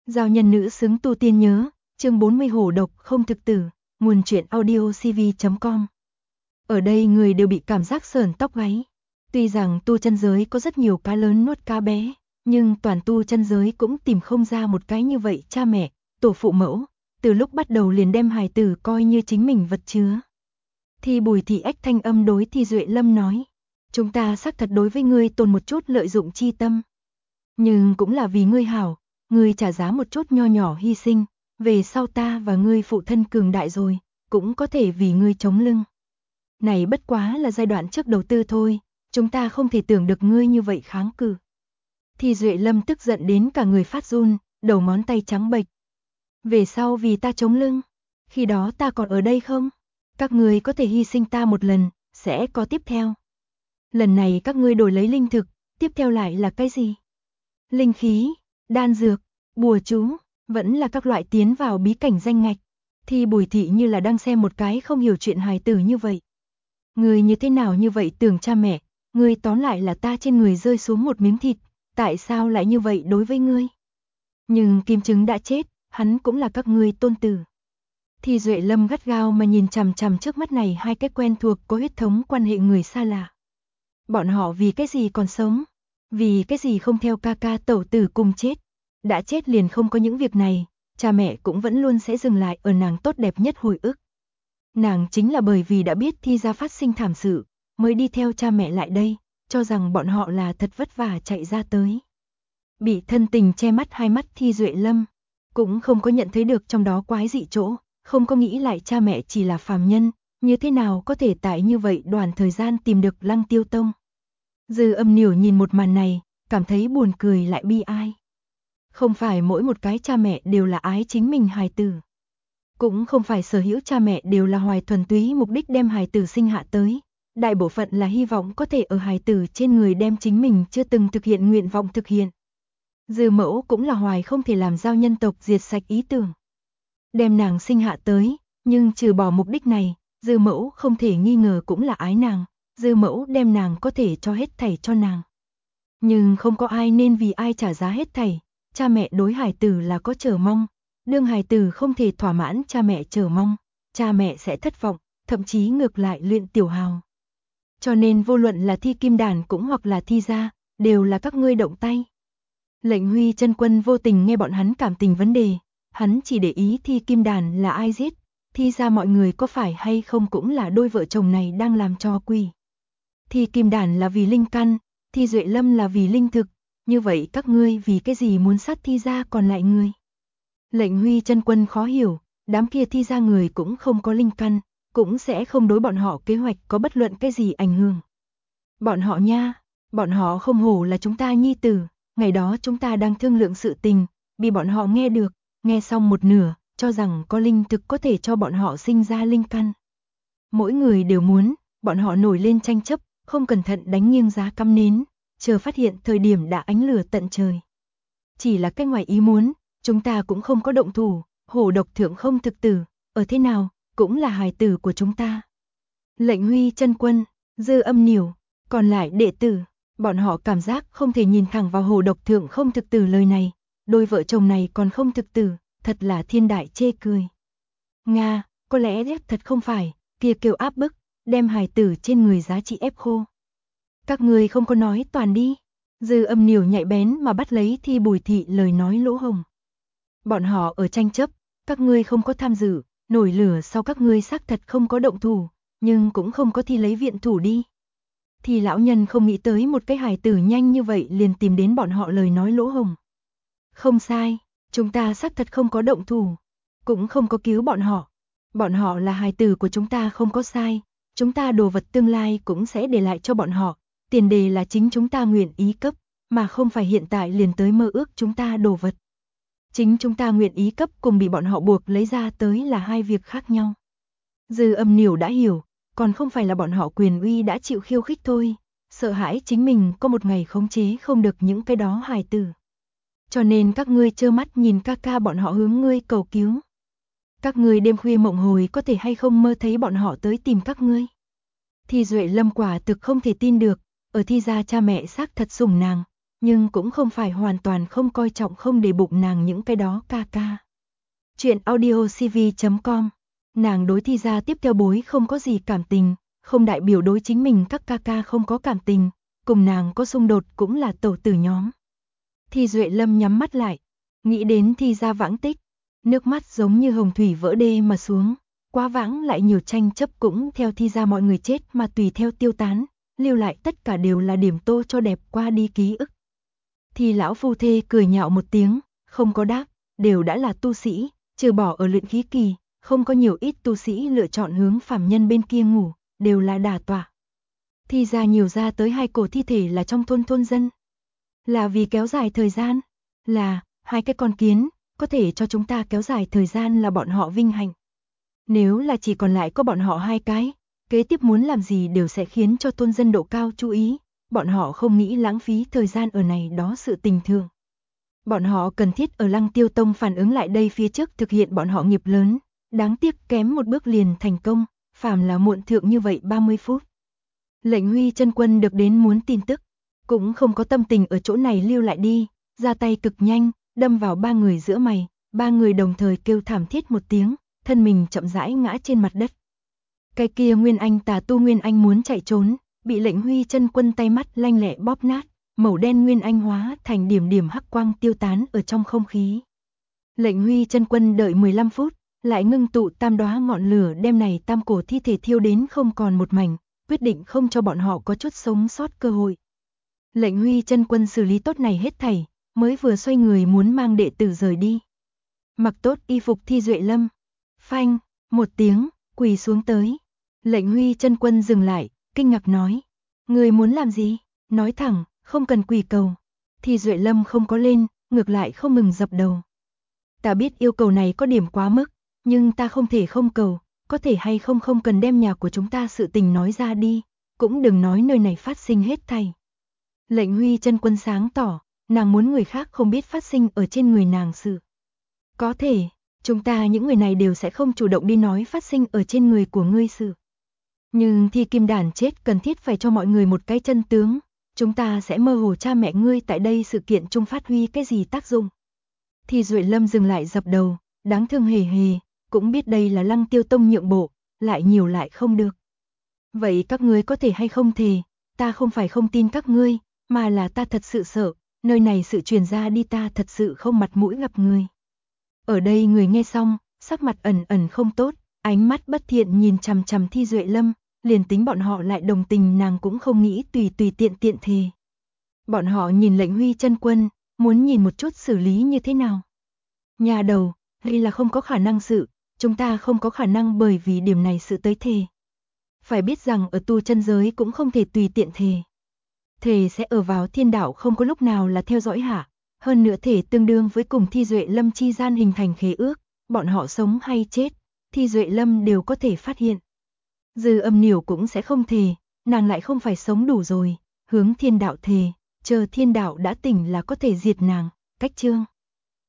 Giao nhân nữ xứng tu tiên nhớ, chương 40 hổ độc không thực tử, nguồn truyện audio cv.com. Ở đây người đều bị cảm giác sởn tóc gáy. Tuy rằng tu chân giới có rất nhiều cá lớn nuốt cá bé, nhưng toàn tu chân giới cũng tìm không ra một cái như vậy cha mẹ, tổ phụ mẫu, từ lúc bắt đầu liền đem hài tử coi như chính mình vật chứa. Thì Bùi Thị Ếch thanh âm đối Thi Duệ Lâm nói, chúng ta xác thật đối với ngươi tồn một chút lợi dụng chi tâm. Nhưng cũng là vì ngươi hảo, ngươi trả giá một chút nho nhỏ hy sinh, về sau ta và ngươi phụ thân cường đại rồi, cũng có thể vì ngươi chống lưng. Này bất quá là giai đoạn trước đầu tư thôi, chúng ta không thể tưởng được ngươi như vậy kháng cự. Thì Duệ Lâm tức giận đến cả người phát run, đầu ngón tay trắng bệch. Về sau vì ta chống lưng, khi đó ta còn ở đây không? Các ngươi có thể hy sinh ta một lần, sẽ có tiếp theo. Lần này các ngươi đổi lấy linh thực, tiếp theo lại là cái gì? Linh khí, đan dược, bùa chú, vẫn là các loại tiến vào bí cảnh danh ngạch. Thì Bùi Thị như là đang xem một cái không hiểu chuyện hài tử như vậy. Người như thế nào như vậy tưởng cha mẹ, người tóm lại là ta trên người rơi xuống một miếng thịt, tại sao lại như vậy đối với ngươi? Nhưng Kim Trứng đã chết, hắn cũng là các ngươi tôn tử. Thì Duệ Lâm gắt gao mà nhìn chằm chằm trước mắt này hai cái quen thuộc có huyết thống quan hệ người xa lạ. Bọn họ vì cái gì còn sống? Vì cái gì không theo ca ca tẩu tử cùng chết? Đã chết liền không có những việc này, cha mẹ cũng vẫn luôn sẽ dừng lại ở nàng tốt đẹp nhất hồi ức. Nàng chính là bởi vì đã biết Thi gia phát sinh thảm sự, mới đi theo cha mẹ lại đây, cho rằng bọn họ là thật vất vả chạy ra tới. Bị thân tình che mắt hai mắt Thi Duệ Lâm, cũng không có nhận thấy được trong đó quái dị chỗ, không có nghĩ lại cha mẹ chỉ là phàm nhân, như thế nào có thể tại như vậy đoạn thời gian tìm được Lăng Tiêu Tông. Dư Âm Niểu nhìn một màn này, cảm thấy buồn cười lại bi ai. Không phải mỗi một cái cha mẹ đều là ái chính mình hài tử. Cũng không phải sở hữu cha mẹ đều là hoài thuần túy mục đích đem hài tử sinh hạ tới. Đại bộ phận là hy vọng có thể ở hài tử trên người đem chính mình chưa từng thực hiện nguyện vọng thực hiện. Dư Mẫu cũng là hoài không thể làm giao nhân tộc diệt sạch ý tưởng. Đem nàng sinh hạ tới, nhưng trừ bỏ mục đích này, Dư Mẫu không thể nghi ngờ cũng là ái nàng. Dư Mẫu đem nàng có thể cho hết thảy cho nàng. Nhưng không có ai nên vì ai trả giá hết thảy, cha mẹ đối hài tử là có chờ mong, đương hài tử không thể thỏa mãn cha mẹ chờ mong, cha mẹ sẽ thất vọng, thậm chí ngược lại luyện tiểu hào. Cho nên vô luận là Thi Kim Đàn cũng hoặc là Thi gia, đều là các ngươi động tay. Lệnh Huy Chân Quân vô tình nghe bọn hắn cảm tình vấn đề, hắn chỉ để ý Thi Kim Đàn là ai giết, Thi gia mọi người có phải hay không cũng là đôi vợ chồng này đang làm trò quỷ. Thi Kim Đàn là vì linh căn, Thi Duệ Lâm là vì linh thực, như vậy các ngươi vì cái gì muốn sát Thi gia còn lại người? Lệnh Huy Chân Quân khó hiểu, đám kia Thi gia người cũng không có linh căn, cũng sẽ không đối bọn họ kế hoạch có bất luận cái gì ảnh hưởng. Bọn họ nha, bọn họ không hổ là chúng ta nhi tử, ngày đó chúng ta đang thương lượng sự tình, bị bọn họ nghe được, nghe xong một nửa, cho rằng có linh thực có thể cho bọn họ sinh ra linh căn. Mỗi người đều muốn, bọn họ nổi lên tranh chấp, không cẩn thận đánh nghiêng giá cắm nến, chờ phát hiện thời điểm đã ánh lửa tận trời. Chỉ là cái ngoài ý muốn, chúng ta cũng không có động thủ, hổ độc thượng không thực tử, ở thế nào, cũng là hài tử của chúng ta. Lệnh Huy Chân Quân, Dư Âm Niểu, còn lại đệ tử, bọn họ cảm giác không thể nhìn thẳng vào hổ độc thượng không thực tử lời này, đôi vợ chồng này còn không thực tử, thật là thiên đại chê cười. Nga, có lẽ thật không phải, kia kêu áp bức, đem hài tử trên người giá trị ép khô. Các người không có nói toàn đi. Dư Âm Niểu nhạy bén mà bắt lấy Thi Bùi Thị lời nói lỗ hồng. Bọn họ ở tranh chấp, các ngươi không có tham dự, nổi lửa sau các ngươi xác thật không có động thủ, nhưng cũng không có thi lấy viện thủ đi. Thì lão nhân không nghĩ tới một cái hài tử nhanh như vậy liền tìm đến bọn họ lời nói lỗ hồng. Không sai, chúng ta xác thật không có động thủ, cũng không có cứu bọn họ. Bọn họ là hài tử của chúng ta không có sai, chúng ta đồ vật tương lai cũng sẽ để lại cho bọn họ, tiền đề là chính chúng ta nguyện ý cấp, mà không phải hiện tại liền tới mơ ước chúng ta đồ vật. Chính chúng ta nguyện ý cấp cùng bị bọn họ buộc lấy ra tới là hai việc khác nhau. Dư Âm Niểu đã hiểu, còn không phải là bọn họ quyền uy đã chịu khiêu khích thôi, sợ hãi chính mình có một ngày khống chế không được những cái đó hài tử. Cho nên các ngươi trơ mắt nhìn ca ca bọn họ hướng ngươi cầu cứu. Các ngươi đêm khuya mộng hồi có thể hay không mơ thấy bọn họ tới tìm các ngươi. Thi Duệ Lâm quả thực không thể tin được, ở Thi gia cha mẹ xác thật sủng nàng, nhưng cũng không phải hoàn toàn không coi trọng không để bụng nàng những cái đó ca ca. Chuyện audiocv.com. Nàng đối Thi gia tiếp theo bối không có gì cảm tình, không đại biểu đối chính mình các ca ca không có cảm tình, cùng nàng có xung đột cũng là tẩu tử nhóm. Thi Duệ Lâm nhắm mắt lại, nghĩ đến Thi gia vãng tích, nước mắt giống như hồng thủy vỡ đê mà xuống, quá vãng lại nhiều tranh chấp cũng theo Thi gia mọi người chết mà tùy theo tiêu tán, lưu lại tất cả đều là điểm tô cho đẹp qua đi ký ức. Thi lão phu thê cười nhạo một tiếng, không có đáp, đều đã là tu sĩ, trừ bỏ ở luyện khí kỳ, không có nhiều ít tu sĩ lựa chọn hướng phàm nhân bên kia ngủ, đều là đả tọa. Thi ra nhiều ra tới 2 cổ thi thể là trong thôn dân. Là vì kéo dài thời gian, là 2 cái con kiến, có thể cho chúng ta kéo dài thời gian là bọn họ vinh hạnh. Nếu là chỉ còn lại có bọn họ 2 cái, kế tiếp muốn làm gì đều sẽ khiến cho thôn dân độ cao chú ý, bọn họ không nghĩ lãng phí thời gian ở này đó sự tình thường. Bọn họ cần thiết ở Lăng Tiêu Tông phản ứng lại đây phía trước thực hiện bọn họ nghiệp lớn, đáng tiếc kém một bước liền thành công, phàm là muộn thượng như vậy 30 phút. Lệnh Huy chân quân được đến muốn tin tức, cũng không có tâm tình ở chỗ này lưu lại đi, ra tay cực nhanh, đâm vào 3 người giữa mày, 3 người đồng thời kêu thảm thiết một tiếng, thân mình chậm rãi ngã trên mặt đất. Cái kia Nguyên Anh tà tu Nguyên Anh muốn chạy trốn, bị Lệnh Huy chân quân tay mắt lanh lẹ bóp nát, màu đen Nguyên Anh hóa thành điểm điểm hắc quang tiêu tán ở trong không khí. Lệnh Huy chân quân đợi 15 phút, lại ngưng tụ tam đóa ngọn lửa đem này tam cổ thi thể thiêu đến không còn một mảnh, quyết định không cho bọn họ có chút sống sót cơ hội. Lệnh Huy chân quân xử lý tốt này hết thảy, mới vừa xoay người muốn mang đệ tử rời đi. Mặc tốt y phục Thi Duệ Lâm, phanh, một tiếng, quỳ xuống tới. Lệnh Huy chân quân dừng lại, kinh ngạc nói, người muốn làm gì? Nói thẳng, không cần quỳ cầu. Thi Duệ Lâm không có lên, ngược lại không ngừng dập đầu. Ta biết yêu cầu này có điểm quá mức, nhưng ta không thể không cầu, có thể hay không không cần đem nhà của chúng ta sự tình nói ra đi, cũng đừng nói nơi này phát sinh hết thảy. Lệnh Huy chân quân sáng tỏ, nàng muốn người khác không biết phát sinh ở trên người nàng sự. Có thể, chúng ta những người này đều sẽ không chủ động đi nói phát sinh ở trên người của ngươi sự. Nhưng Thi Kim Đản chết cần thiết phải cho mọi người một cái chân tướng, chúng ta sẽ mơ hồ cha mẹ ngươi tại đây sự kiện chung phát huy cái gì tác dụng. Thi Duệ Lâm dừng lại dập đầu, đáng thương hề hề, cũng biết đây là Lăng Tiêu Tông nhượng bộ, lại nhiều lại không được. Vậy các ngươi có thể hay không thề, ta không phải không tin các ngươi, mà là ta thật sự sợ, nơi này sự truyền ra đi ta thật sự không mặt mũi gặp người. Ở đây người nghe xong, sắc mặt ẩn ẩn không tốt, ánh mắt bất thiện nhìn chằm chằm Thi Duệ Lâm, liền tính bọn họ lại đồng tình nàng cũng không nghĩ tùy tiện thề. Bọn họ nhìn Lệnh Huy chân quân, muốn nhìn một chút xử lý như thế nào. Nhà đầu, đây là không có khả năng sự, chúng ta không có khả năng bởi vì điểm này sự tới thề. Phải biết rằng ở tu chân giới cũng không thể tùy tiện thề. Thề sẽ ở vào thiên đạo không có lúc nào là theo dõi hạ, hơn nữa thể tương đương với cùng Thi Duệ Lâm chi gian hình thành khế ước, bọn họ sống hay chết, Thi Duệ Lâm đều có thể phát hiện. Dư Âm Niểu cũng sẽ không thề, nàng lại không phải sống đủ rồi, hướng thiên đạo thề, chờ thiên đạo đã tỉnh là có thể diệt nàng, cách chương.